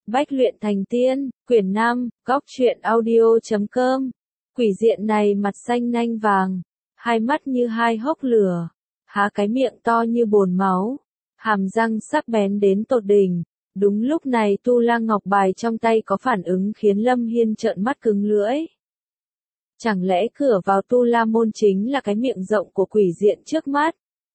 Bách luyện thành tiên, quyển 5, góc truyện audio.com. Quỷ diện này mặt xanh nanh vàng, hai mắt như hai hốc lửa, há cái miệng to như bồn máu, hàm răng sắc bén đến tột đỉnh. Đúng lúc này Tu La Ngọc Bài trong tay có phản ứng khiến Lâm Hiên trợn mắt cứng lưỡi. Chẳng lẽ cửa vào Tu La Môn chính là cái miệng rộng của quỷ diện trước mắt?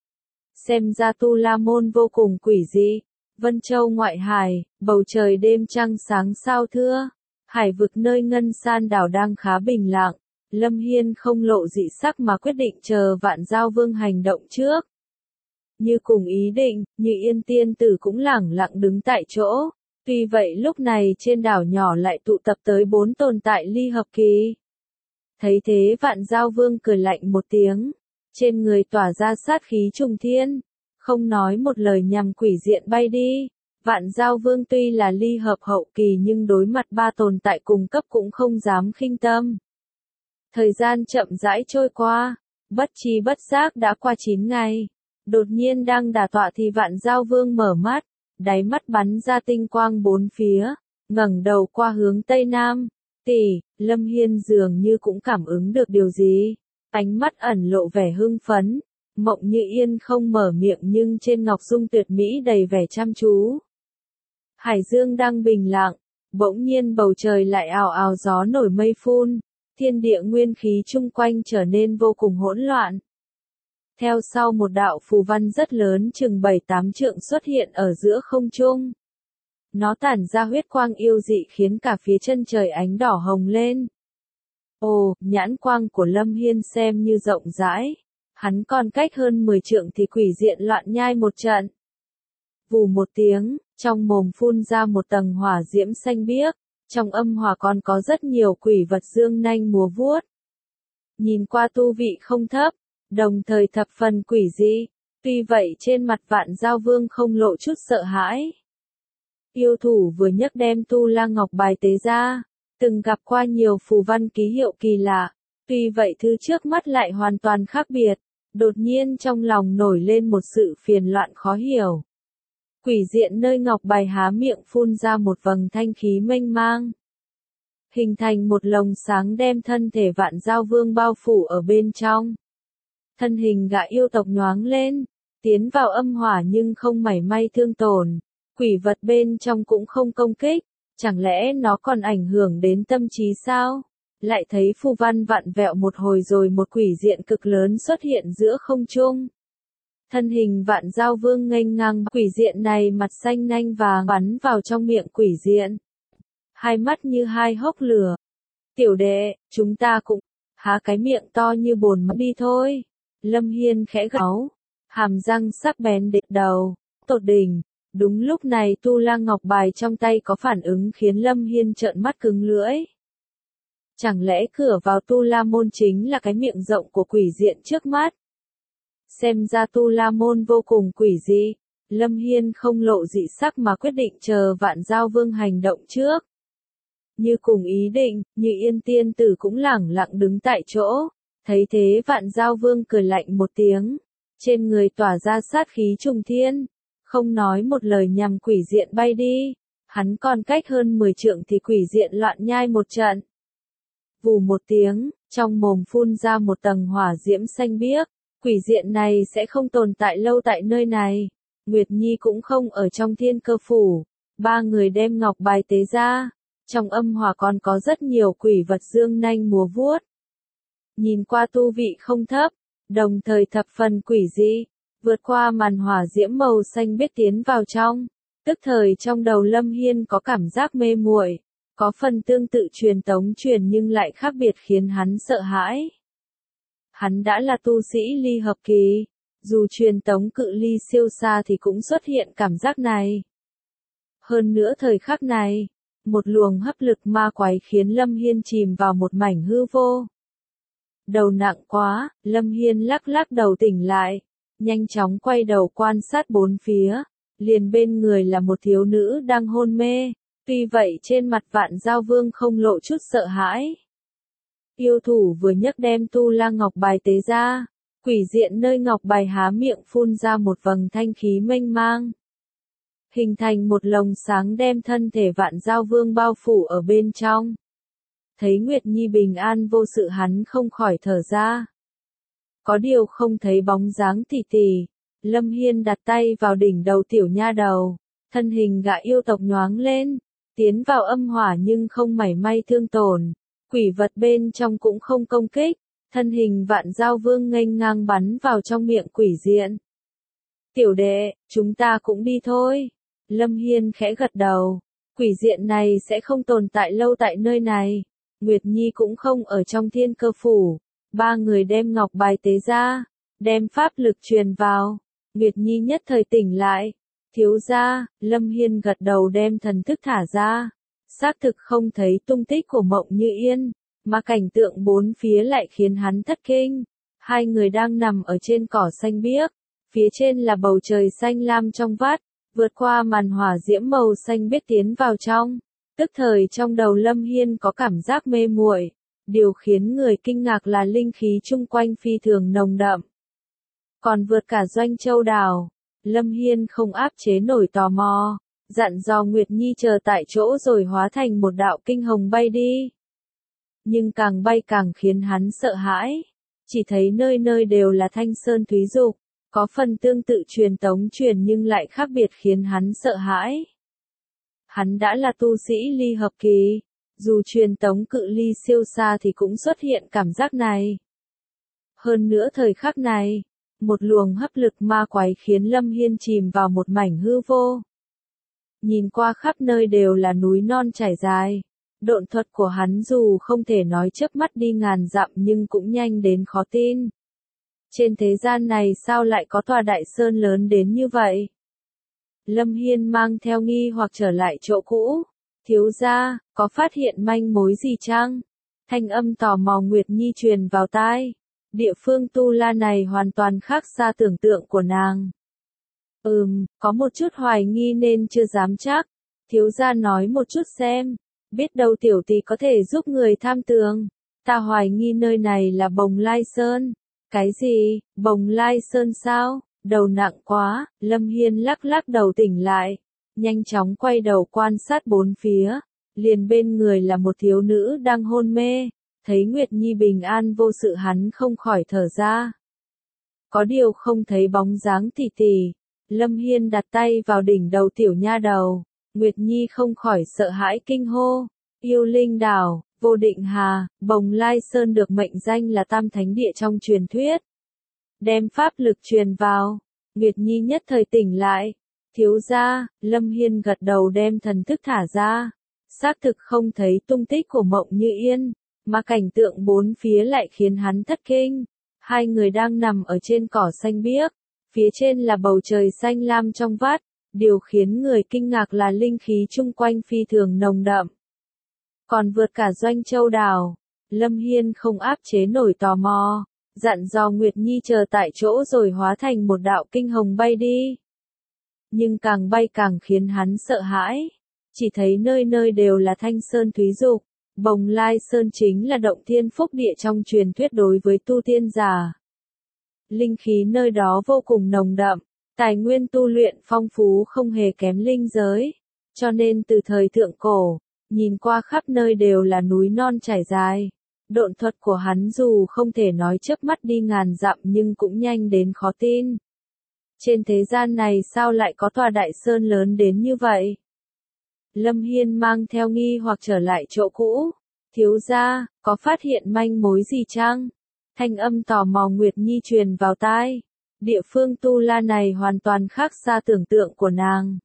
Xem ra Tu La Môn vô cùng quỷ dị. Vân Châu ngoại hải, bầu trời đêm trăng sáng sao thưa, hải vực nơi ngân san đảo đang khá bình lặng. Lâm Hiên không lộ dị sắc mà quyết định chờ Vạn Giao Vương hành động trước. Như cùng ý định, Như Yên tiên tử cũng lẳng lặng đứng tại chỗ. Tuy vậy lúc này trên đảo nhỏ lại tụ tập tới 4 tồn tại ly hợp kỳ. Thấy thế Vạn Giao Vương cười lạnh một tiếng, trên người tỏa ra sát khí trùng thiên, không nói một lời nhằm quỷ diện bay đi. Vạn Giao Vương tuy là ly hợp hậu kỳ nhưng đối mặt 3 tồn tại cùng cấp cũng không dám khinh tâm. Thời gian chậm rãi trôi qua, bất tri bất giác đã qua 9 ngày. Đột nhiên đang đả tọa thì Vạn Giao Vương mở mắt, đáy mắt bắn ra tinh quang bốn phía, ngẩng đầu qua hướng Tây Nam. Lâm Hiên dường như cũng cảm ứng được điều gì, ánh mắt ẩn lộ vẻ hưng phấn. Mộng Như Yên không mở miệng nhưng trên ngọc dung tuyệt mỹ đầy vẻ chăm chú. Hải dương đang bình lặng, bỗng nhiên bầu trời lại ào ào gió nổi mây phun, thiên địa nguyên khí chung quanh trở nên vô cùng hỗn loạn. Theo sau một đạo phù văn rất lớn chừng 7-8 trượng xuất hiện ở giữa không trung. Nó tản ra huyết quang yêu dị khiến cả phía chân trời ánh đỏ hồng lên. Ồ, nhãn quang của Lâm Hiên xem như rộng rãi. Hắn còn cách hơn 10 trượng thì quỷ diện loạn nhai một trận. Vù một tiếng, trong mồm phun ra một tầng hỏa diễm xanh biếc, trong âm hỏa còn có rất nhiều quỷ vật dương nanh múa vuốt. Nhìn qua tu vị không thấp, đồng thời thập phần quỷ dị, tuy vậy trên mặt Vạn Giao Vương không lộ chút sợ hãi. Yêu thủ vừa nhấc đem Tu La Ngọc Bài tế ra, từng gặp qua nhiều phù văn ký hiệu kỳ lạ, tuy vậy thứ trước mắt lại hoàn toàn khác biệt. Đột nhiên trong lòng nổi lên một sự phiền loạn khó hiểu. Quỷ diện nơi Ngọc Bài há miệng phun ra một vầng thanh khí mênh mang, hình thành một lồng sáng đem thân thể Vạn Giao Vương bao phủ ở bên trong. Thân hình gã yêu tộc nhoáng lên, tiến vào âm hỏa nhưng không mảy may thương tổn. Quỷ vật bên trong cũng không công kích, chẳng lẽ nó còn ảnh hưởng đến tâm trí sao? Lại thấy phù văn vặn vẹo một hồi rồi một quỷ diện cực lớn xuất hiện giữa không trung. Thân hình Vạn Giao Vương nghênh ngang, quỷ diện này mặt xanh nanh vàng bắn vào trong miệng quỷ diện. Hai mắt như hai hốc lửa. Tiểu đệ, chúng ta cũng há cái miệng to như bồn máu đi thôi. Lâm Hiên khẽ gào, hàm răng sắc bén đến đầu, tột đỉnh. Đúng lúc này Tu La Ngọc Bài trong tay có phản ứng khiến Lâm Hiên trợn mắt cứng lưỡi. Chẳng lẽ cửa vào Tu La Môn chính là cái miệng rộng của quỷ diện trước mắt? Xem ra Tu La Môn vô cùng quỷ dị. Lâm Hiên không lộ dị sắc mà quyết định chờ Vạn Giao Vương hành động trước. Như cùng ý định, Như Yên tiên tử cũng lẳng lặng đứng tại chỗ. Thấy thế Vạn Giao Vương cười lạnh một tiếng, trên người tỏa ra sát khí trùng thiên, không nói một lời nhằm quỷ diện bay đi. Hắn còn cách hơn 10 trượng thì quỷ diện loạn nhai một trận. Vù một tiếng, trong mồm phun ra một tầng hỏa diễm xanh biếc, quỷ diện này sẽ không tồn tại lâu tại nơi này. Nguyệt Nhi cũng không ở trong Thiên Cơ Phủ, 3 người đem ngọc bài tế ra, trong âm hỏa còn có rất nhiều quỷ vật dương nanh múa vuốt. Nhìn qua tu vị không thấp, đồng thời thập phần quỷ dị, vượt qua màn hỏa diễm màu xanh biếc tiến vào trong, tức thời trong đầu Lâm Hiên có cảm giác mê muội. Có phần tương tự truyền tống truyền nhưng lại khác biệt khiến hắn sợ hãi. Hắn đã là tu sĩ ly hợp kỳ, dù truyền tống cự ly siêu xa thì cũng xuất hiện cảm giác này. Hơn nữa thời khắc này, một luồng hấp lực ma quái khiến Lâm Hiên chìm vào một mảnh hư vô. Đầu nặng quá, Lâm Hiên lắc lắc đầu tỉnh lại, nhanh chóng quay đầu quan sát bốn phía, liền bên người là một thiếu nữ đang hôn mê. Tuy vậy trên mặt Vạn Giao Vương không lộ chút sợ hãi. Yêu thủ vừa nhấc đem Tu La Ngọc Bài tế ra, quỷ diện nơi Ngọc Bài há miệng phun ra một vầng thanh khí mênh mang. hình thành một lồng sáng đem thân thể Vạn Giao Vương bao phủ ở bên trong. Thấy Nguyệt Nhi bình an vô sự hắn không khỏi thở ra. Có điều không thấy bóng dáng tỷ tỷ, Lâm Hiên đặt tay vào đỉnh đầu tiểu nha đầu, thân hình gã yêu tộc nhoáng lên, tiến vào âm hỏa nhưng không mảy may thương tổn, quỷ vật bên trong cũng không công kích, thân hình Vạn Giao Vương nghênh ngang bắn vào trong miệng quỷ diện. Tiểu đệ, chúng ta cũng đi thôi. Lâm Hiên khẽ gật đầu, quỷ diện này sẽ không tồn tại lâu tại nơi này, Nguyệt Nhi cũng không ở trong Thiên Cơ Phủ. Ba người đem ngọc bài tế ra, đem pháp lực truyền vào, Nguyệt Nhi nhất thời tỉnh lại. Thiếu gia, Lâm Hiên gật đầu đem thần thức thả ra, xác thực không thấy tung tích của Mộng Như Yên, mà cảnh tượng bốn phía lại khiến hắn thất kinh. Hai người đang nằm ở trên cỏ xanh biếc, phía trên là bầu trời xanh lam trong vắt, vượt qua màn hỏa diễm màu xanh biếc tiến vào trong. Tức thời trong đầu Lâm Hiên có cảm giác mê muội. Điều khiến người kinh ngạc là linh khí chung quanh phi thường nồng đậm. Còn vượt cả Doanh Châu Đảo, Lâm Hiên không áp chế nổi tò mò, dặn dò Nguyệt Nhi chờ tại chỗ rồi hóa thành một đạo kinh hồng bay đi. Nhưng càng bay càng khiến hắn sợ hãi, chỉ thấy nơi nơi đều là thanh sơn thúy dục, có phần tương tự truyền tống truyền nhưng lại khác biệt khiến hắn sợ hãi. Hắn đã là tu sĩ ly hợp kỳ. Dù truyền tống cự ly siêu xa thì cũng xuất hiện cảm giác này. Hơn nữa thời khắc này, một luồng hấp lực ma quái khiến Lâm Hiên chìm vào một mảnh hư vô. Nhìn qua khắp nơi đều là núi non trải dài. Độn thuật của hắn dù không thể nói chớp mắt đi ngàn dặm nhưng cũng nhanh đến khó tin. Trên thế gian này sao lại có tòa đại sơn lớn đến như vậy? Lâm Hiên mang theo nghi hoặc trở lại chỗ cũ. Thiếu gia, có phát hiện manh mối gì chăng? Thanh âm tò mò Nguyệt Nhi truyền vào tai. Địa phương Tu La này hoàn toàn khác xa tưởng tượng của nàng. Có một chút hoài nghi nên chưa dám chắc. Thiếu gia nói một chút xem. Biết đâu tiểu tỷ có thể giúp người tham tường. Ta hoài nghi nơi này là Bồng Lai Sơn. Cái gì? Bồng Lai Sơn sao? Đầu nặng quá, Lâm Hiên lắc lắc đầu tỉnh lại. Nhanh chóng quay đầu quan sát bốn phía, liền bên người là một thiếu nữ đang hôn mê, thấy Nguyệt Nhi bình an vô sự hắn không khỏi thở ra. Có điều không thấy bóng dáng tỷ tỷ, Lâm Hiên đặt tay vào đỉnh đầu tiểu nha đầu, Nguyệt Nhi không khỏi sợ hãi kinh hô, Yêu Linh Đảo, Vô Định Hà, Bồng Lai Sơn được mệnh danh là Tam Thánh Địa trong truyền thuyết. Đem pháp lực truyền vào, Nguyệt Nhi nhất thời tỉnh lại. Thiếu gia, Lâm Hiên gật đầu đem thần thức thả ra. Xác thực không thấy tung tích của Mộng Như Yên, mà cảnh tượng bốn phía lại khiến hắn thất kinh. Hai người đang nằm ở trên cỏ xanh biếc, phía trên là bầu trời xanh lam trong vắt. Điều khiến người kinh ngạc là linh khí chung quanh phi thường nồng đậm. Còn vượt cả Doanh Châu Đảo, Lâm Hiên không áp chế nổi tò mò, dặn dò Nguyệt Nhi chờ tại chỗ rồi hóa thành một đạo kinh hồng bay đi. Nhưng càng bay càng khiến hắn sợ hãi. Chỉ thấy nơi nơi đều là thanh sơn thúy dục. Bồng Lai Sơn chính là động thiên phúc địa trong truyền thuyết đối với tu tiên giả. Linh khí nơi đó vô cùng nồng đậm, tài nguyên tu luyện phong phú không hề kém linh giới. Cho nên từ thời thượng cổ, nhìn qua khắp nơi đều là núi non trải dài. Độn thuật của hắn dù không thể nói chớp mắt đi ngàn dặm nhưng cũng nhanh đến khó tin. Trên thế gian này sao lại có tòa đại sơn lớn đến như vậy? Lâm Hiên mang theo nghi hoặc trở lại chỗ cũ. Thiếu gia, có phát hiện manh mối gì chăng? Thanh âm tò mò Nguyệt Nhi truyền vào tai. Địa phương Tu La này hoàn toàn khác xa tưởng tượng của nàng.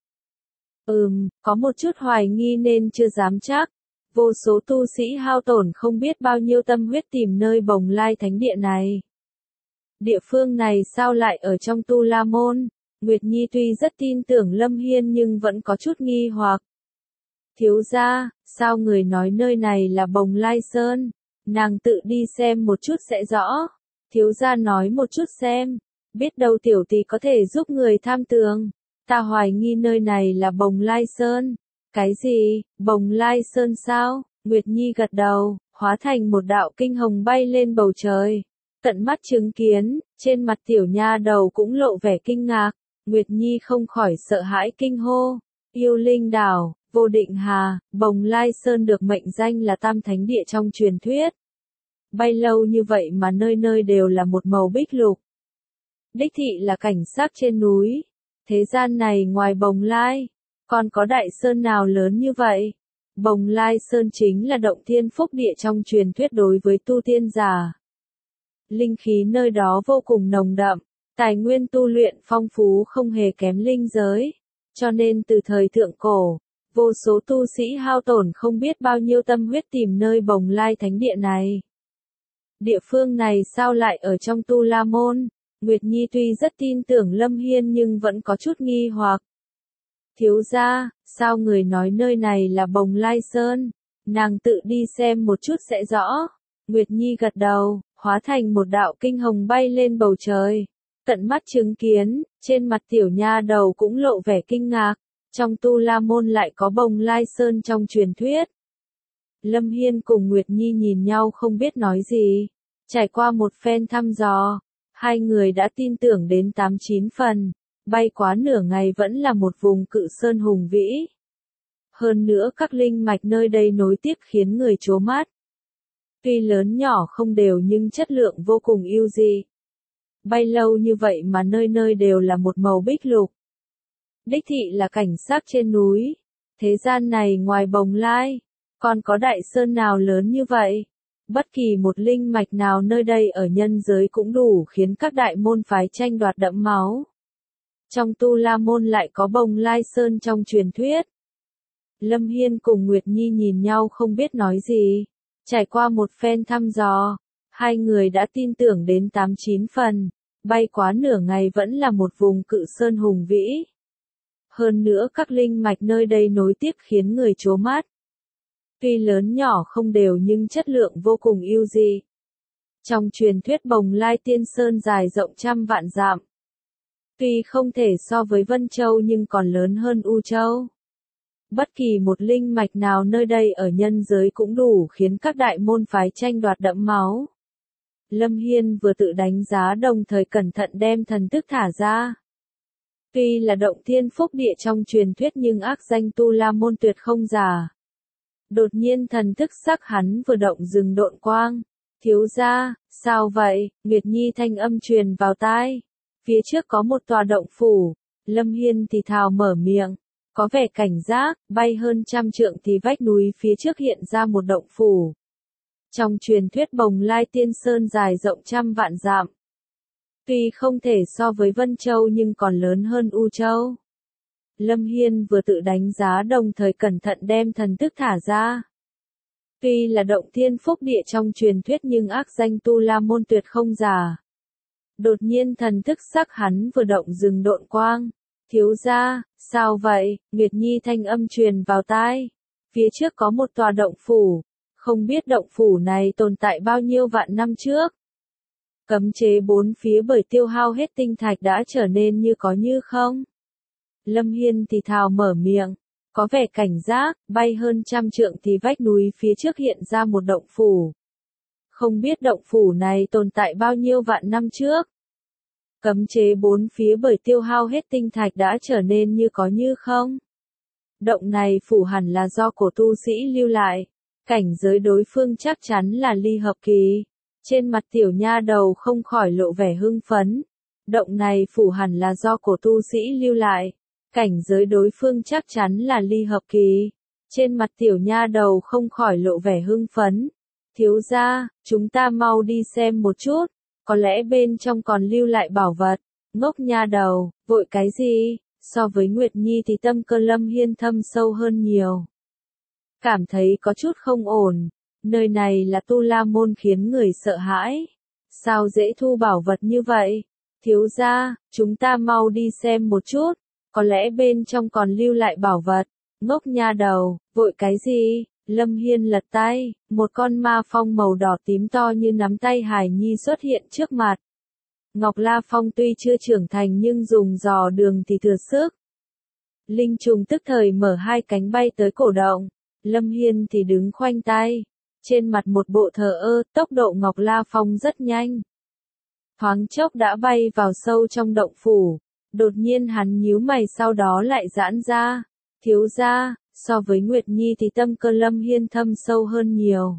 Có một chút hoài nghi nên chưa dám chắc. Vô số tu sĩ hao tổn không biết bao nhiêu tâm huyết tìm nơi Bồng Lai Thánh Địa này. Địa phương này sao lại ở trong Tu La Môn? Nguyệt Nhi tuy rất tin tưởng Lâm Hiên nhưng vẫn có chút nghi hoặc. Thiếu gia, sao người nói nơi này là Bồng Lai Sơn? Nàng tự đi xem một chút sẽ rõ. Thiếu gia nói một chút xem. Biết đâu tiểu tỷ có thể giúp người tham tường. Ta hoài nghi nơi này là Bồng Lai Sơn. Cái gì? Bồng Lai Sơn sao? Nguyệt Nhi gật đầu, hóa thành một đạo kinh hồng bay lên bầu trời. Tận mắt chứng kiến, trên mặt tiểu nha đầu cũng lộ vẻ kinh ngạc. Nguyệt Nhi không khỏi sợ hãi kinh hô. Yêu Linh Đảo, Vô Định Hà, Bồng Lai Sơn được mệnh danh là tam thánh địa trong truyền thuyết. Bay lâu như vậy mà nơi nơi đều là một màu bích lục. Đích thị là cảnh sắc trên núi. Thế gian này ngoài Bồng Lai, còn có đại sơn nào lớn như vậy? Bồng Lai Sơn chính là động thiên phúc địa trong truyền thuyết đối với tu tiên giả. Linh khí nơi đó vô cùng nồng đậm, tài nguyên tu luyện phong phú không hề kém linh giới. Cho nên từ thời thượng cổ, vô số tu sĩ hao tổn không biết bao nhiêu tâm huyết tìm nơi Bồng Lai thánh địa này. Địa phương này sao lại ở trong Tu La Môn? Nguyệt Nhi tuy rất tin tưởng Lâm Hiên nhưng vẫn có chút nghi hoặc. Thiếu gia, sao người nói nơi này là Bồng Lai Sơn? Nàng tự đi xem một chút sẽ rõ. Nguyệt Nhi gật đầu, hóa thành một đạo kinh hồng bay lên bầu trời. Tận mắt chứng kiến, trên mặt tiểu nha đầu cũng lộ vẻ kinh ngạc. Trong Tu La Môn lại có Bồng Lai Sơn trong truyền thuyết. Lâm Hiên cùng Nguyệt Nhi nhìn nhau không biết nói gì. Trải qua một phen thăm dò, hai người đã tin tưởng đến 8-9 phần. Bay quá nửa ngày vẫn là một vùng cự sơn hùng vĩ. Hơn nữa các linh mạch nơi đây nối tiếp khiến người trố mắt. Tuy lớn nhỏ không đều nhưng chất lượng vô cùng ưu dị. Bay lâu như vậy mà nơi nơi đều là một màu bích lục. Đích thị là cảnh sắc trên núi. Thế gian này ngoài Bồng Lai, còn có đại sơn nào lớn như vậy? Bất kỳ một linh mạch nào nơi đây ở nhân giới cũng đủ khiến các đại môn phái tranh đoạt đẫm máu. Trong Tu La Môn lại có Bồng Lai Sơn trong truyền thuyết. Lâm Hiên cùng Nguyệt Nhi nhìn nhau không biết nói gì. Trải qua một phen thăm dò, hai người đã tin tưởng đến 8-9 phần. Bay quá nửa ngày vẫn là một vùng cự sơn hùng vĩ. Hơn nữa các linh mạch nơi đây nối tiếp khiến người trố mắt. Tuy lớn nhỏ không đều nhưng chất lượng vô cùng ưu dị. Trong truyền thuyết Bồng Lai Tiên Sơn dài rộng trăm vạn dặm. Tuy không thể so với Vân Châu nhưng còn lớn hơn U Châu. Bất kỳ một linh mạch nào nơi đây ở nhân giới cũng đủ khiến các đại môn phái tranh đoạt đẫm máu. Lâm Hiên vừa tự đánh giá đồng thời cẩn thận đem thần thức thả ra. Tuy là động thiên phúc địa trong truyền thuyết nhưng ác danh Tu La Môn tuyệt không giả. Đột nhiên thần thức sắc hắn vừa động dừng độn quang. Thiếu gia, sao vậy? Nguyệt Nhi thanh âm truyền vào tai. Phía trước có một tòa động phủ. Lâm Hiên thì thào mở miệng. Có vẻ cảnh giác, bay hơn 100 trượng thì vách núi phía trước hiện ra một động phủ. Trong truyền thuyết Bồng Lai Tiên Sơn dài rộng trăm vạn dặm. Tuy không thể so với Vân Châu nhưng còn lớn hơn U Châu. Lâm Hiên vừa tự đánh giá đồng thời cẩn thận đem thần thức thả ra. Tuy là động thiên phúc địa trong truyền thuyết nhưng ác danh Tu La Môn tuyệt không giả. Đột nhiên thần thức sắc hắn vừa động dừng độn quang. Thiếu gia, sao vậy? Nguyệt Nhi thanh âm truyền vào tai. Phía trước có một tòa động phủ. Không biết động phủ này tồn tại bao nhiêu vạn năm trước. Cấm chế bốn phía bởi tiêu hao hết tinh thạch đã trở nên như có như không. Lâm Hiên thì thào mở miệng. Có vẻ cảnh giác, bay hơn 100 trượng thì vách núi phía trước hiện ra một động phủ. Không biết động phủ này tồn tại bao nhiêu vạn năm trước. Cấm chế bốn phía bởi tiêu hao hết tinh thạch đã trở nên như có như không. Động này phủ hẳn là do cổ tu sĩ lưu lại. Cảnh giới đối phương chắc chắn là ly hợp kỳ. Trên mặt tiểu nha đầu không khỏi lộ vẻ hưng phấn. Động này phủ hẳn là do cổ tu sĩ lưu lại. Cảnh giới đối phương chắc chắn là ly hợp kỳ. Trên mặt tiểu nha đầu không khỏi lộ vẻ hưng phấn. Thiếu gia, chúng ta mau đi xem một chút. Có lẽ bên trong còn lưu lại bảo vật. Ngốc nha đầu, vội cái gì? So với Nguyệt Nhi thì tâm cơ Lâm Hiên thâm sâu hơn nhiều. Cảm thấy có chút không ổn. Nơi này là Tu La Môn khiến người sợ hãi. Sao dễ thu bảo vật như vậy? Thiếu gia, chúng ta mau đi xem một chút. Có lẽ bên trong còn lưu lại bảo vật. Ngốc nha đầu, vội cái gì? Lâm Hiên lật tay, một con ma phong màu đỏ tím to như nắm tay Hải Nhi xuất hiện trước mặt. Ngọc La Phong tuy chưa trưởng thành nhưng dùng dò đường thì thừa sức. Linh trùng tức thời mở hai cánh bay tới cổ động. Lâm Hiên thì đứng khoanh tay. Trên mặt một bộ thờ ơ, tốc độ Ngọc La Phong rất nhanh. Thoáng chốc đã bay vào sâu trong động phủ. Đột nhiên hắn nhíu mày sau đó lại giãn ra. Thiếu gia, so với Nguyệt Nhi thì tâm cơ Lâm Hiên thâm sâu hơn nhiều.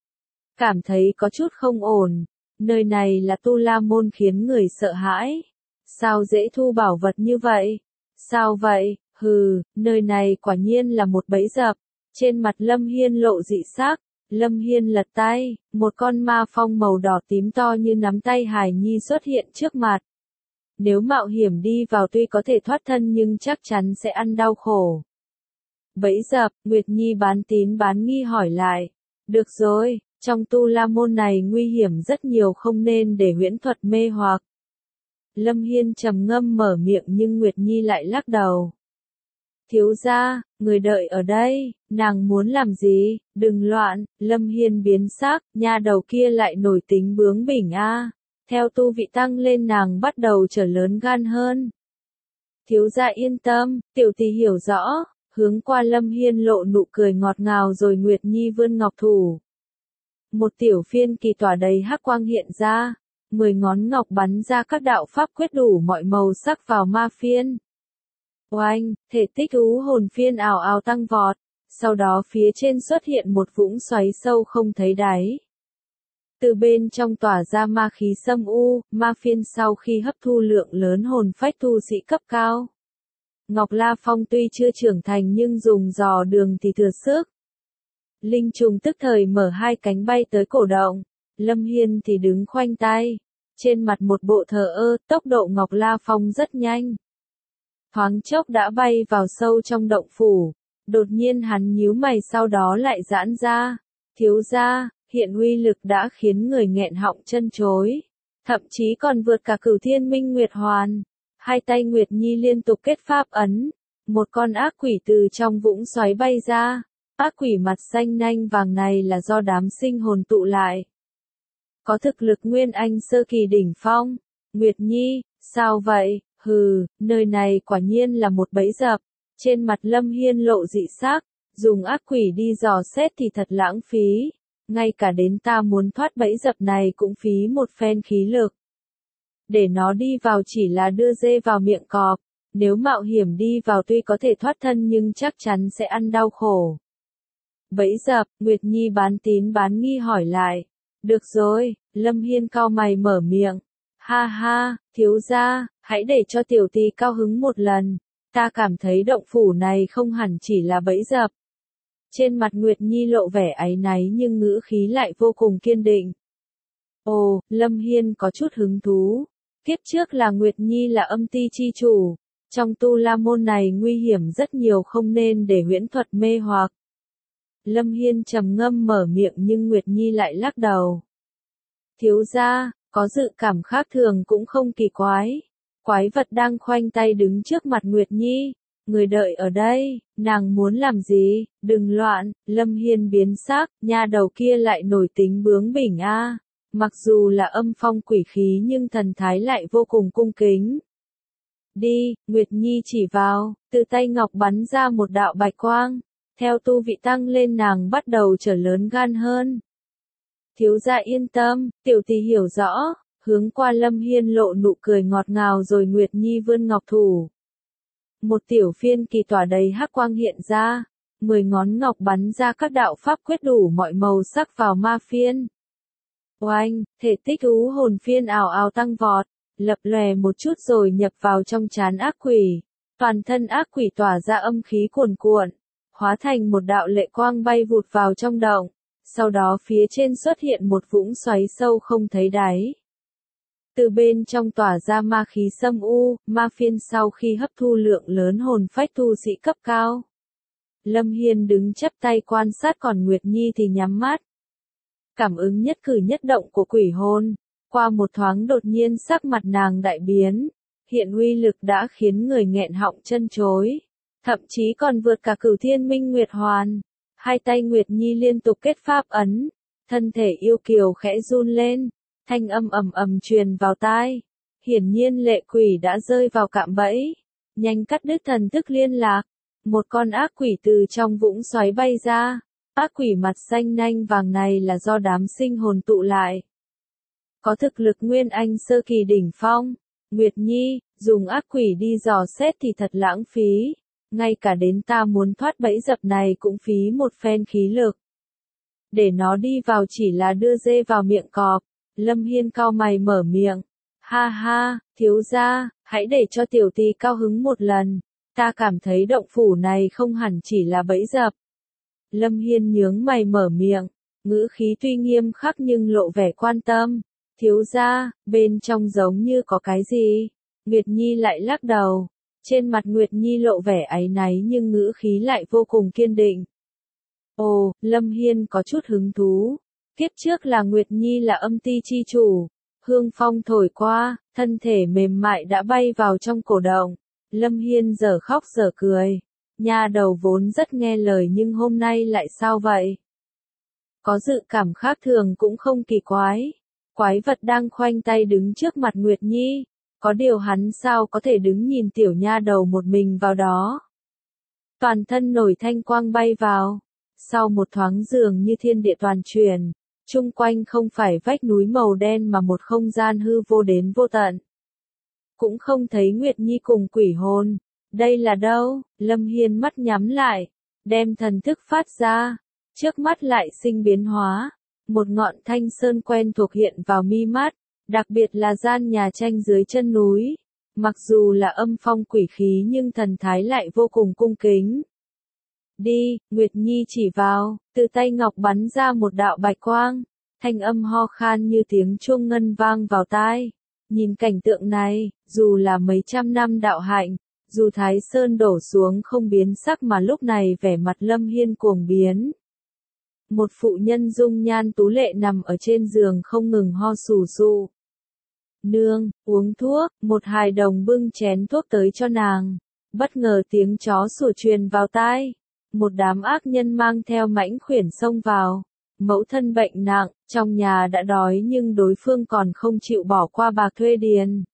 Cảm thấy có chút không ổn, nơi này là Tu La Môn khiến người sợ hãi. Sao dễ thu bảo vật như vậy? Sao vậy? Hừ, nơi này quả nhiên là một bẫy dập. Trên mặt Lâm Hiên lộ dị sắc, Lâm Hiên lật tay, một con ma phong màu đỏ tím to như nắm tay Hải Nhi xuất hiện trước mặt. Nếu mạo hiểm đi vào tuy có thể thoát thân nhưng chắc chắn sẽ ăn đau khổ. Bẫy dập, Nguyệt Nhi bán tín bán nghi hỏi lại. Được rồi, trong Tu La Môn này nguy hiểm rất nhiều không nên để huyễn thuật mê hoặc. Lâm Hiên trầm ngâm mở miệng nhưng Nguyệt Nhi lại lắc đầu. Thiếu gia, người đợi ở đây, nàng muốn làm gì, đừng loạn, Lâm Hiên biến sắc, nha đầu kia lại nổi tính bướng bỉnh a. Theo tu vị tăng lên nàng bắt đầu trở lớn gan hơn. Thiếu gia yên tâm, tiểu tỷ hiểu rõ, hướng qua Lâm Hiên lộ nụ cười ngọt ngào rồi Nguyệt Nhi vươn ngọc thủ. Một tiểu phiên kỳ tỏa đầy hắc quang hiện ra, 10 ngón ngọc bắn ra các đạo pháp quyết đủ mọi màu sắc vào ma phiên. Oanh, thể tích ú hồn phiên ào ào tăng vọt, sau đó phía trên xuất hiện một vũng xoáy sâu không thấy đáy. Từ bên trong tỏa ra ma khí xâm u, ma phiên sau khi hấp thu lượng lớn hồn phách tu sĩ cấp cao. Ngọc La Phong tuy chưa trưởng thành nhưng dùng dò đường thì thừa sức. Linh trùng tức thời mở hai cánh bay tới cổ động, Lâm Hiên thì đứng khoanh tay, trên mặt một bộ thờ ơ, tốc độ Ngọc La Phong rất nhanh. Thoáng chốc đã bay vào sâu trong động phủ, đột nhiên hắn nhíu mày sau đó lại giãn ra. Thiếu gia, hiện uy lực đã khiến người nghẹn họng chân chối, thậm chí còn vượt cả Cửu Thiên Minh Nguyệt Hoàn. Hai tay Nguyệt Nhi liên tục kết pháp ấn, một con ác quỷ từ trong vũng xoáy bay ra. Ác quỷ mặt xanh nanh vàng này là do đám sinh hồn tụ lại. Có thực lực Nguyên Anh sơ kỳ đỉnh phong. Nguyệt Nhi, sao vậy? Hừ, nơi này quả nhiên là một bẫy dập. Trên mặt Lâm Hiên lộ dị sắc, dùng ác quỷ đi dò xét thì thật lãng phí. Ngay cả đến ta muốn thoát bẫy dập này cũng phí một phen khí lực. Để nó đi vào chỉ là đưa dê vào miệng cọp. Nếu mạo hiểm đi vào tuy có thể thoát thân nhưng chắc chắn sẽ ăn đau khổ. Bẫy dập, Nguyệt Nhi bán tín bán nghi hỏi lại. Được rồi, Lâm Hiên cau mày mở miệng. Ha ha, thiếu gia, hãy để cho tiểu tỷ cao hứng một lần. Ta cảm thấy động phủ này không hẳn chỉ là bẫy dập. Trên mặt Nguyệt Nhi lộ vẻ áy náy nhưng ngữ khí lại vô cùng kiên định. Ồ, Lâm Hiên có chút hứng thú. Kiếp trước là Nguyệt Nhi là âm ti chi chủ. Trong Tu La Môn này nguy hiểm rất nhiều không nên để huyễn thuật mê hoặc. Lâm Hiên trầm ngâm mở miệng nhưng Nguyệt Nhi lại lắc đầu. Thiếu gia, có dự cảm khác thường cũng không kỳ quái. Quái vật đang khoanh tay đứng trước mặt Nguyệt Nhi. Người đợi ở đây, nàng muốn làm gì? Đừng loạn, Lâm Hiên biến sắc, nha đầu kia lại nổi tính bướng bỉnh a. Mặc dù là âm phong quỷ khí nhưng thần thái lại vô cùng cung kính. Đi, Nguyệt Nhi chỉ vào, từ tay ngọc bắn ra một đạo bạch quang. Theo tu vị tăng lên nàng bắt đầu trở lớn gan hơn. Thiếu gia yên tâm, tiểu tỷ hiểu rõ, hướng qua Lâm Hiên lộ nụ cười ngọt ngào rồi Nguyệt Nhi vươn ngọc thủ. Một tiểu phiên kỳ tỏa đầy hắc quang hiện ra, 10 ngón ngọc bắn ra các đạo pháp quyết đủ mọi màu sắc vào ma phiên. Oanh, thể tích ú hồn phiên ào ào tăng vọt, lập lòe một chút rồi nhập vào trong trán ác quỷ. Toàn thân ác quỷ tỏa ra âm khí cuồn cuộn, hóa thành một đạo lệ quang bay vụt vào trong động. Sau đó phía trên xuất hiện một vũng xoáy sâu không thấy đáy. Từ bên trong tỏa ra ma khí xâm u, ma phiên sau khi hấp thu lượng lớn hồn phách tu sĩ cấp cao. Lâm Hiên đứng chắp tay quan sát còn Nguyệt Nhi thì nhắm mắt. Cảm ứng nhất cử nhất động của quỷ hồn, qua một thoáng đột nhiên sắc mặt nàng đại biến, hiện uy lực đã khiến người nghẹn họng chân chối, thậm chí còn vượt cả Cửu Thiên Minh Nguyệt Hoàn. Hai tay Nguyệt Nhi liên tục kết pháp ấn, thân thể yêu kiều khẽ run lên, thanh âm ầm ầm truyền vào tai. Hiển nhiên lệ quỷ đã rơi vào cạm bẫy, nhanh cắt đứt thần thức liên lạc. Một con ác quỷ từ trong vũng xoáy bay ra, ác quỷ mặt xanh nanh vàng này là do đám sinh hồn tụ lại. Có thực lực Nguyên Anh sơ kỳ đỉnh phong. Nguyệt Nhi, Dùng ác quỷ đi dò xét thì thật lãng phí, ngay cả đến ta muốn thoát bẫy dập này cũng phí một phen khí lực. Để nó đi vào chỉ là đưa dê vào miệng cọp. Lâm Hiên cau mày mở miệng. Ha ha, thiếu gia, hãy để cho tiểu tỳ cao hứng một lần. Ta cảm thấy động phủ này không hẳn chỉ là bẫy dập. Lâm Hiên nhướng mày mở miệng, ngữ khí tuy nghiêm khắc nhưng lộ vẻ quan tâm. Thiếu gia, bên trong giống như có cái gì? Nguyệt Nhi lại lắc đầu. Trên mặt Nguyệt Nhi lộ vẻ áy náy nhưng ngữ khí lại vô cùng kiên định. Ồ, Lâm Hiên có chút hứng thú. Kiếp trước là Nguyệt Nhi là âm ti chi chủ. Hương phong thổi qua, thân thể mềm mại đã bay vào trong cổ động. Lâm Hiên giờ khóc giờ cười. Nha đầu vốn rất nghe lời nhưng hôm nay lại sao vậy? Có dự cảm khác thường cũng không kỳ quái. Quái vật đang khoanh tay đứng trước mặt Nguyệt Nhi. Có điều hắn sao có thể đứng nhìn tiểu nha đầu một mình vào đó. Toàn thân nổi thanh quang bay vào. Sau một thoáng dường như thiên địa toàn chuyển. Chung quanh không phải vách núi màu đen mà một không gian hư vô đến vô tận. Cũng không thấy Nguyệt Nhi cùng quỷ hồn. Đây là đâu? Lâm Hiên mắt nhắm lại. Đem thần thức phát ra. Trước mắt lại sinh biến hóa. Một ngọn thanh sơn quen thuộc hiện vào mi mắt. Đặc biệt là gian nhà tranh dưới chân núi. Mặc dù là âm phong quỷ khí nhưng thần thái lại vô cùng cung kính. Đi, Nguyệt Nhi chỉ vào, từ tay ngọc bắn ra một đạo bạch quang. Thanh âm ho khan như tiếng chuông ngân vang vào tai. Nhìn cảnh tượng này, dù là mấy trăm năm đạo hạnh, dù Thái Sơn đổ xuống không biến sắc mà lúc này vẻ mặt Lâm Hiên cuồng biến. Một phụ nhân dung nhan tú lệ nằm ở trên giường không ngừng ho sù sụ. Nương, uống thuốc, một hài đồng bưng chén thuốc tới cho nàng. Bất ngờ tiếng chó sủa truyền vào tai. Một đám ác nhân mang theo mãnh khuyển xông vào. Mẫu thân bệnh nặng, trong nhà đã đói nhưng đối phương còn không chịu bỏ qua bạc thuê điền.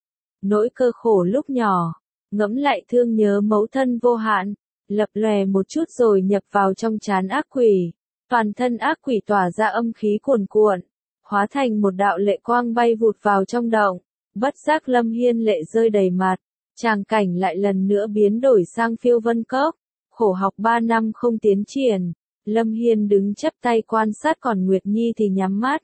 Nỗi cơ khổ lúc nhỏ, ngẫm lại thương nhớ mẫu thân vô hạn, lập lòe một chút rồi nhập vào trong trán ác quỷ. Toàn thân ác quỷ tỏa ra âm khí cuồn cuộn, hóa thành một đạo lệ quang bay vụt vào trong động. Bất giác Lâm Hiên lệ rơi đầy mặt, tràng cảnh lại lần nữa biến đổi sang phiêu vân cốc. Khổ học 3 năm không tiến triển. Lâm Hiên đứng chắp tay quan sát còn Nguyệt Nhi thì nhắm mắt.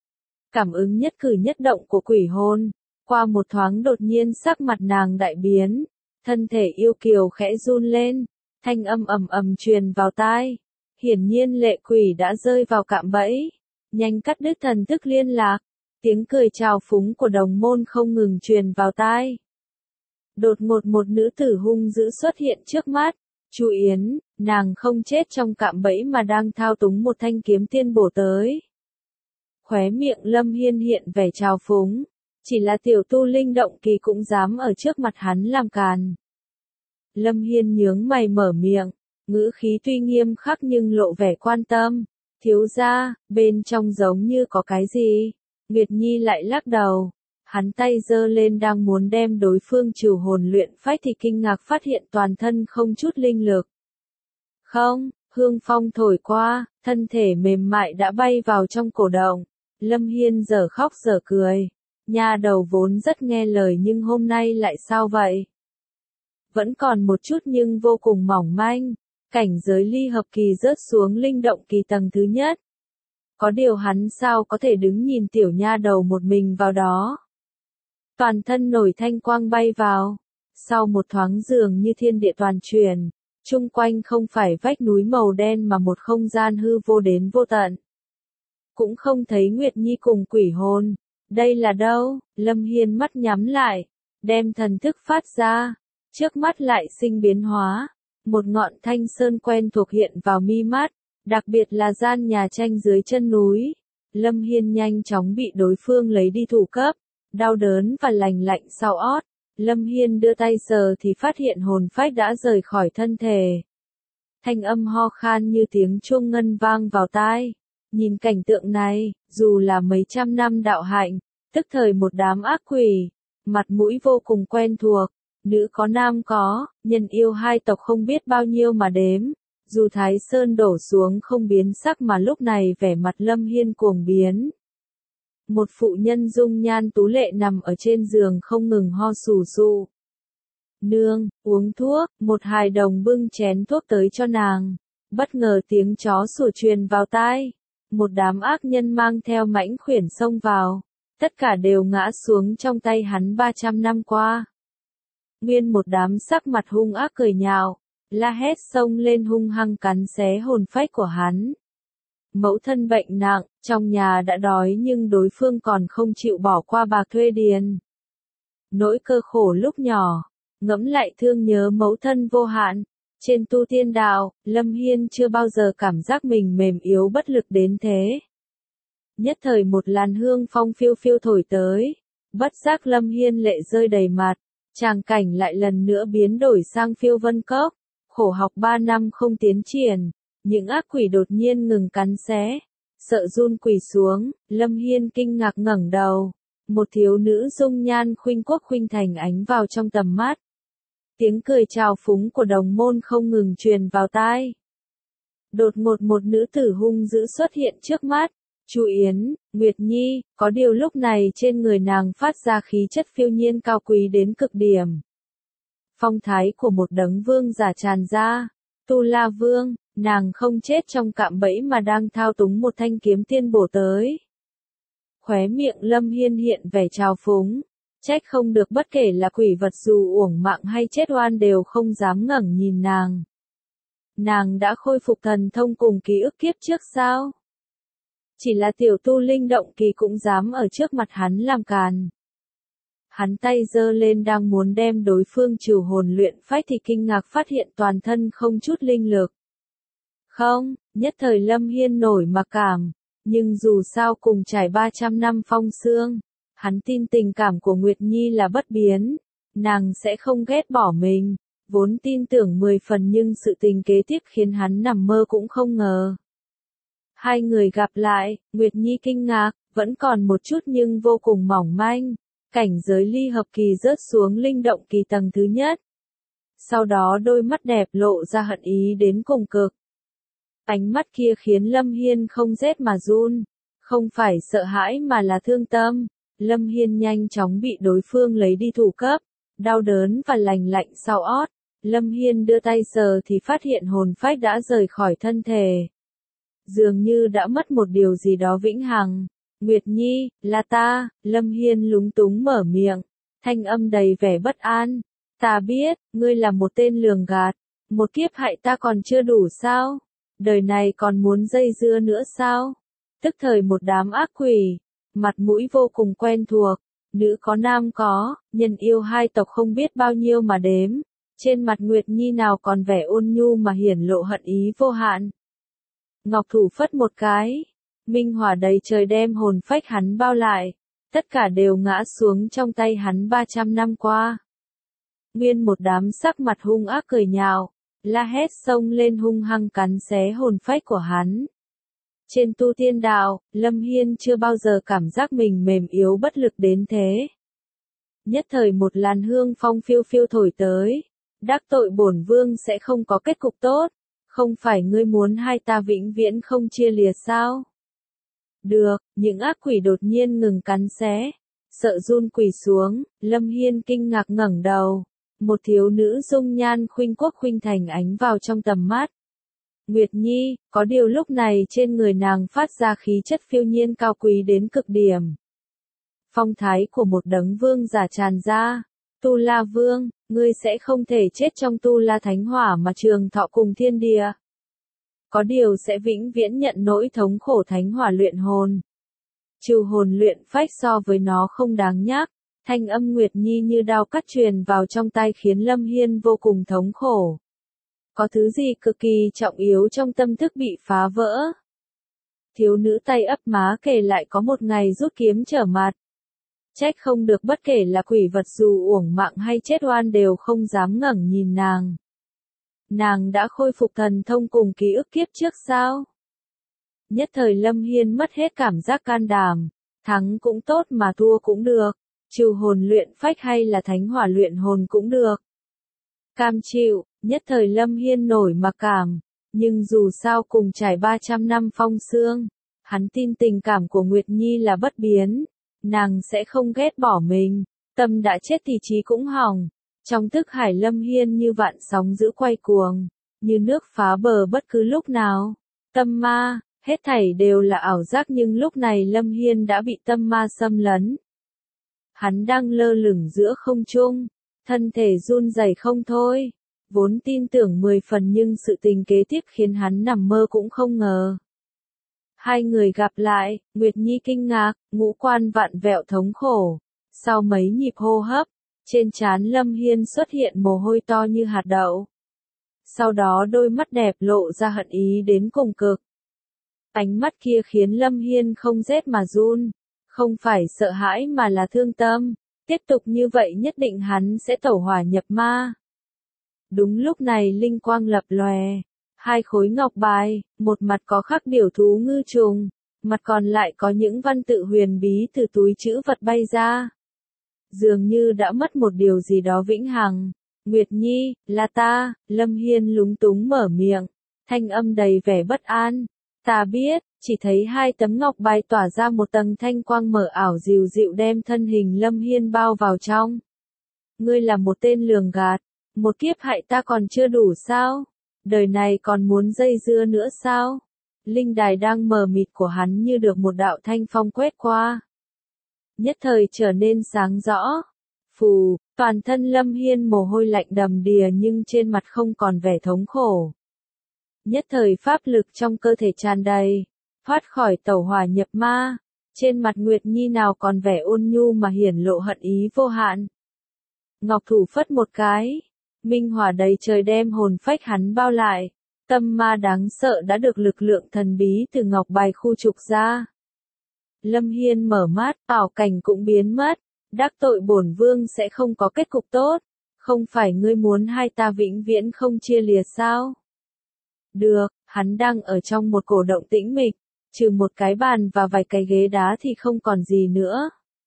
Cảm ứng nhất cử nhất động của quỷ hồn. Qua một thoáng đột nhiên sắc mặt nàng đại biến. Thân thể yêu kiều khẽ run lên. Thanh âm ầm ầm truyền vào tai. Hiển nhiên lệ quỷ đã rơi vào cạm bẫy. Nhanh cắt đứt thần thức liên lạc. Tiếng cười trào phúng của đồng môn không ngừng truyền vào tai. Đột ngột một nữ tử hung dữ xuất hiện trước mắt. Chu Yến, nàng không chết trong cạm bẫy mà đang thao túng một thanh kiếm tiên bổ tới. Khóe miệng Lâm Hiên hiện vẻ trào phúng. Chỉ là tiểu tu linh động kỳ cũng dám ở trước mặt hắn làm càn. Lâm Hiên nhướng mày mở miệng. Ngữ khí tuy nghiêm khắc nhưng lộ vẻ quan tâm. Thiếu gia, bên trong giống như có cái gì? Nguyệt Nhi lại lắc đầu. Hắn tay giơ lên đang muốn đem đối phương trừ hồn luyện phách thì kinh ngạc phát hiện toàn thân không chút linh lực. Không, hương phong thổi qua, thân thể mềm mại đã bay vào trong cổ động. Lâm Hiên giờ khóc giờ cười. Nha đầu vốn rất nghe lời nhưng hôm nay lại sao vậy? Vẫn còn một chút nhưng vô cùng mỏng manh. Cảnh giới ly hợp kỳ rớt xuống linh động kỳ tầng thứ nhất. Có điều hắn sao có thể đứng nhìn tiểu nha đầu một mình vào đó. Toàn thân nổi thanh quang bay vào. Sau một thoáng dường như thiên địa toàn chuyển. Chung quanh không phải vách núi màu đen mà một không gian hư vô đến vô tận. Cũng không thấy Nguyệt Nhi cùng quỷ hồn. Đây là đâu? Lâm Hiên mắt nhắm lại. Đem thần thức phát ra. Trước mắt lại sinh biến hóa. Một ngọn thanh sơn quen thuộc hiện vào mi mắt. Đặc biệt là gian nhà tranh dưới chân núi. Lâm Hiên nhanh chóng bị đối phương lấy đi thủ cấp. Đau đớn và lành lạnh sau ót. Lâm Hiên đưa tay sờ thì phát hiện hồn phách đã rời khỏi thân thể. Thanh âm ho khan như tiếng chuông ngân vang vào tai. Nhìn cảnh tượng này, dù là mấy trăm năm đạo hạnh, tức thời một đám ác quỷ, mặt mũi vô cùng quen thuộc, nữ có nam có, nhân yêu hai tộc không biết bao nhiêu mà đếm. Dù Thái Sơn đổ xuống không biến sắc mà lúc này vẻ mặt Lâm Hiên cuồng biến. một phụ nhân dung nhan tú lệ nằm ở trên giường không ngừng ho sù sụ. Nương, uống thuốc, một hài đồng bưng chén thuốc tới cho nàng. Bất ngờ tiếng chó sủa truyền vào tai. Một đám ác nhân mang theo mãnh khuyển xông vào. Tất cả đều ngã xuống trong tay hắn 300 năm qua. Nguyên một đám sắc mặt hung ác cười nhạo, la hét xông lên hung hăng cắn xé hồn phách của hắn. Mẫu thân bệnh nặng, trong nhà đã đói nhưng đối phương còn không chịu bỏ qua bạc thuê điền. Nỗi cơ khổ lúc nhỏ, ngẫm lại thương nhớ mẫu thân vô hạn. Trên tu tiên đạo, Lâm Hiên chưa bao giờ cảm giác mình mềm yếu bất lực đến thế. Nhất thời một làn hương phong phiêu phiêu thổi tới, bất giác Lâm Hiên lệ rơi đầy mặt, tràng cảnh lại lần nữa biến đổi sang phiêu vân cốc, khổ học 3 năm không tiến triển, những ác quỷ đột nhiên ngừng cắn xé, sợ run quỳ xuống, Lâm Hiên kinh ngạc ngẩng đầu, một thiếu nữ dung nhan khuynh quốc khuynh thành ánh vào trong tầm mắt. Tiếng cười trào phúng của đồng môn không ngừng truyền vào tai. Đột ngột một nữ tử hung dữ xuất hiện trước mắt. Chu Yến, Nguyệt Nhi, có điều lúc này trên người nàng phát ra khí chất phiêu nhiên cao quý đến cực điểm. Phong thái của một đấng vương giả tràn ra. Tu La Vương, nàng không chết trong cạm bẫy mà đang thao túng một thanh kiếm tiên bổ tới. Khóe miệng Lâm Hiên hiện vẻ trào phúng. Trách không được bất kể là quỷ vật dù uổng mạng hay chết oan đều không dám ngẩng nhìn nàng. Nàng đã khôi phục thần thông cùng ký ức kiếp trước sao? Chỉ là tiểu tu linh động kỳ cũng dám ở trước mặt hắn làm càn. Hắn tay giơ lên đang muốn đem đối phương trừ hồn luyện phách thì kinh ngạc phát hiện toàn thân không chút linh lực. Không, nhất thời Lâm Hiên nổi mặc cảm, nhưng dù sao cùng trải 300 năm phong xương. Hắn tin tình cảm của Nguyệt Nhi là bất biến, nàng sẽ không ghét bỏ mình, vốn tin tưởng 10 phần nhưng sự tình kế tiếp khiến hắn nằm mơ cũng không ngờ. Hai người gặp lại, Nguyệt Nhi kinh ngạc, vẫn còn một chút nhưng vô cùng mỏng manh, cảnh giới ly hợp kỳ rớt xuống linh động kỳ tầng thứ nhất. Sau đó đôi mắt đẹp lộ ra hận ý đến cùng cực. Ánh mắt kia khiến Lâm Hiên không rét mà run, không phải sợ hãi mà là thương tâm. Lâm Hiên nhanh chóng bị đối phương lấy đi thủ cấp, đau đớn và lành lạnh sau ót. Lâm Hiên đưa tay sờ thì phát hiện hồn phách đã rời khỏi thân thể. Dường như đã mất một điều gì đó vĩnh hằng. Nguyệt Nhi, là ta, Lâm Hiên lúng túng mở miệng, thanh âm đầy vẻ bất an. Ta biết, ngươi là một tên lường gạt, một kiếp hại ta còn chưa đủ sao? Đời này còn muốn dây dưa nữa sao? Tức thời một đám ác quỷ. Mặt mũi vô cùng quen thuộc, nữ có nam có, nhân yêu hai tộc không biết bao nhiêu mà đếm, trên mặt Nguyệt Nhi nào còn vẻ ôn nhu mà hiển lộ hận ý vô hạn. Ngọc thủ phất một cái, minh hỏa đầy trời đem hồn phách hắn bao lại, tất cả đều ngã xuống trong tay hắn 300 năm qua. Nguyên một đám sắc mặt hung ác cười nhạo, la hét xông lên hung hăng cắn xé hồn phách của hắn. Trên tu tiên đạo, Lâm Hiên chưa bao giờ cảm giác mình mềm yếu bất lực đến thế. Nhất thời một làn hương phong phiêu phiêu thổi tới, đắc tội bổn vương sẽ không có kết cục tốt, không phải ngươi muốn hai ta vĩnh viễn không chia lìa sao? Được, những ác quỷ đột nhiên ngừng cắn xé, sợ run quỳ xuống, Lâm Hiên kinh ngạc ngẩng đầu, một thiếu nữ dung nhan khuynh quốc khuynh thành ánh vào trong tầm mắt. Nguyệt Nhi, có điều lúc này trên người nàng phát ra khí chất phiêu nhiên cao quý đến cực điểm. Phong thái của một đấng vương giả tràn ra. Tu La Vương, ngươi sẽ không thể chết trong Tu La Thánh Hỏa mà trường thọ cùng thiên địa. Có điều sẽ vĩnh viễn nhận nỗi thống khổ thánh hỏa luyện hồn. Trừ hồn luyện phách so với nó không đáng nhắc. Thanh âm Nguyệt Nhi như đao cắt truyền vào trong tai khiến Lâm Hiên vô cùng thống khổ. Có thứ gì cực kỳ trọng yếu trong tâm thức bị phá vỡ. Thiếu nữ tay ấp má kể lại có một ngày rút kiếm trở mặt. Trách không được bất kể là quỷ vật dù uổng mạng hay chết oan đều không dám ngẩng nhìn nàng. Nàng đã khôi phục thần thông cùng ký ức kiếp trước sao? Nhất thời Lâm Hiên mất hết cảm giác can đảm. Thắng cũng tốt mà thua cũng được. Trừ hồn luyện phách hay là thánh hỏa luyện hồn cũng được. Cam chịu, nhất thời Lâm Hiên nổi mặc cảm, nhưng dù sao cùng trải 300 năm phong xương, Hắn tin tình cảm của Nguyệt Nhi là bất biến, nàng sẽ không ghét bỏ mình, tâm đã chết thì trí cũng hỏng. Trong thức hải Lâm Hiên như vạn sóng dữ quay cuồng, như nước phá bờ bất cứ lúc nào. Tâm ma, hết thảy đều là ảo giác nhưng lúc này Lâm Hiên đã bị tâm ma xâm lấn. Hắn đang lơ lửng giữa không trung, thân thể run rẩy không thôi, vốn tin tưởng 10 phần nhưng sự tình kế tiếp khiến hắn nằm mơ cũng không ngờ. Hai người gặp lại, Nguyệt Nhi kinh ngạc, ngũ quan vặn vẹo thống khổ. Sau mấy nhịp hô hấp, trên trán Lâm Hiên xuất hiện mồ hôi to như hạt đậu. Sau đó đôi mắt đẹp lộ ra hận ý đến cùng cực. Ánh mắt kia khiến Lâm Hiên không rét mà run, không phải sợ hãi mà là thương tâm. Tiếp tục như vậy nhất định hắn sẽ tẩu hỏa nhập ma. Đúng lúc này linh quang lập lòe. Hai khối ngọc bài, một mặt có khắc điểu thú ngư trùng, mặt còn lại có những văn tự huyền bí từ túi trữ vật bay ra. Dường như đã mất một điều gì đó vĩnh hằng. Nguyệt Nhi, là ta, Lâm Hiên lúng túng mở miệng, thanh âm đầy vẻ bất an. Ta biết, chỉ thấy hai tấm ngọc bài tỏa ra một tầng thanh quang mờ ảo dịu dịu đem thân hình Lâm Hiên bao vào trong. Ngươi là một tên lường gạt, một kiếp hại ta còn chưa đủ sao? Đời này còn muốn dây dưa nữa sao? Linh đài đang mờ mịt của hắn như được một đạo thanh phong quét qua. Nhất thời trở nên sáng rõ. Phù, toàn thân Lâm Hiên mồ hôi lạnh đầm đìa nhưng trên mặt không còn vẻ thống khổ. Nhất thời pháp lực trong cơ thể tràn đầy, thoát khỏi tẩu hỏa nhập ma. Trên mặt Nguyệt Nhi nào còn vẻ ôn nhu mà hiển lộ hận ý vô hạn. Ngọc thủ phất một cái, minh hỏa đầy trời đem hồn phách hắn bao lại. Tâm ma đáng sợ đã được lực lượng thần bí từ ngọc bài khu trục ra. Lâm Hiên mở mắt, ảo cảnh cũng biến mất. Đắc tội bổn vương sẽ không có kết cục tốt. Không phải ngươi muốn hai ta vĩnh viễn không chia lìa sao? Được, hắn đang ở trong một cổ động tĩnh mịch, trừ một cái bàn và vài cái ghế đá thì không còn gì nữa.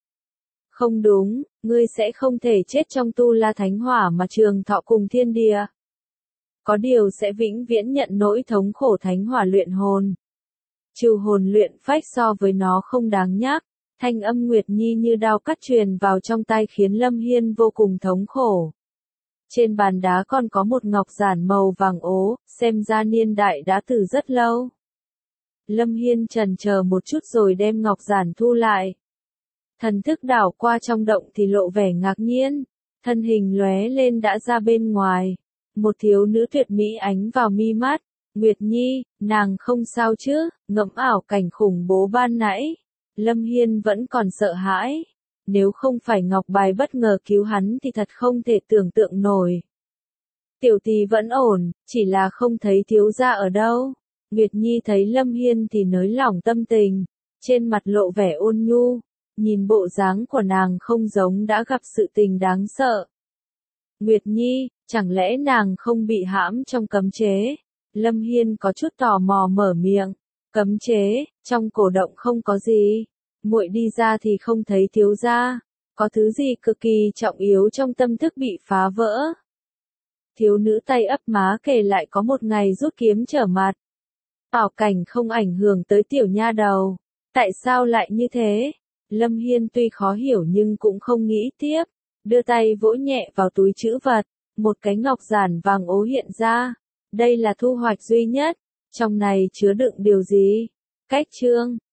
Không đúng, ngươi sẽ không thể chết trong tu la thánh hỏa mà trường thọ cùng thiên địa. Có điều sẽ vĩnh viễn nhận nỗi thống khổ thánh hỏa luyện hồn. Trừ hồn luyện phách so với nó không đáng nhắc. Thanh âm Nguyệt Nhi như đao cắt truyền vào trong tai khiến Lâm Hiên vô cùng thống khổ. Trên bàn đá còn có một ngọc giản màu vàng ố, xem ra niên đại đã từ rất lâu. Lâm Hiên chần chờ một chút rồi đem ngọc giản thu lại. Thần thức đảo qua trong động thì lộ vẻ ngạc nhiên, thân hình lóe lên đã ra bên ngoài. Một thiếu nữ tuyệt mỹ ánh vào mi mắt. Nguyệt Nhi, nàng không sao chứ? Ngẫm ảo cảnh khủng bố ban nãy, Lâm Hiên vẫn còn sợ hãi. Nếu không phải ngọc bài bất ngờ cứu hắn thì thật không thể tưởng tượng nổi. Tiểu tỷ vẫn ổn, chỉ là không thấy thiếu gia ở đâu. Nguyệt Nhi thấy Lâm Hiên thì nới lỏng tâm tình, trên mặt lộ vẻ ôn nhu, nhìn bộ dáng của nàng không giống đã gặp sự tình đáng sợ. Nguyệt Nhi, chẳng lẽ nàng không bị hãm trong cấm chế? Lâm Hiên có chút tò mò mở miệng. Cấm chế, trong cổ động không có gì. Muội đi ra thì không thấy thiếu gia. Có thứ gì cực kỳ trọng yếu trong tâm thức bị phá vỡ. Thiếu nữ tay ấp má kể lại có một ngày rút kiếm trở mặt. Ảo cảnh không ảnh hưởng tới tiểu nha đầu. Tại sao lại như thế? Lâm Hiên tuy khó hiểu nhưng cũng không nghĩ tiếp. Đưa tay vỗ nhẹ vào túi trữ vật. Một cái ngọc giản vàng ố hiện ra. Đây là thu hoạch duy nhất. Trong này chứa đựng điều gì? Cách chương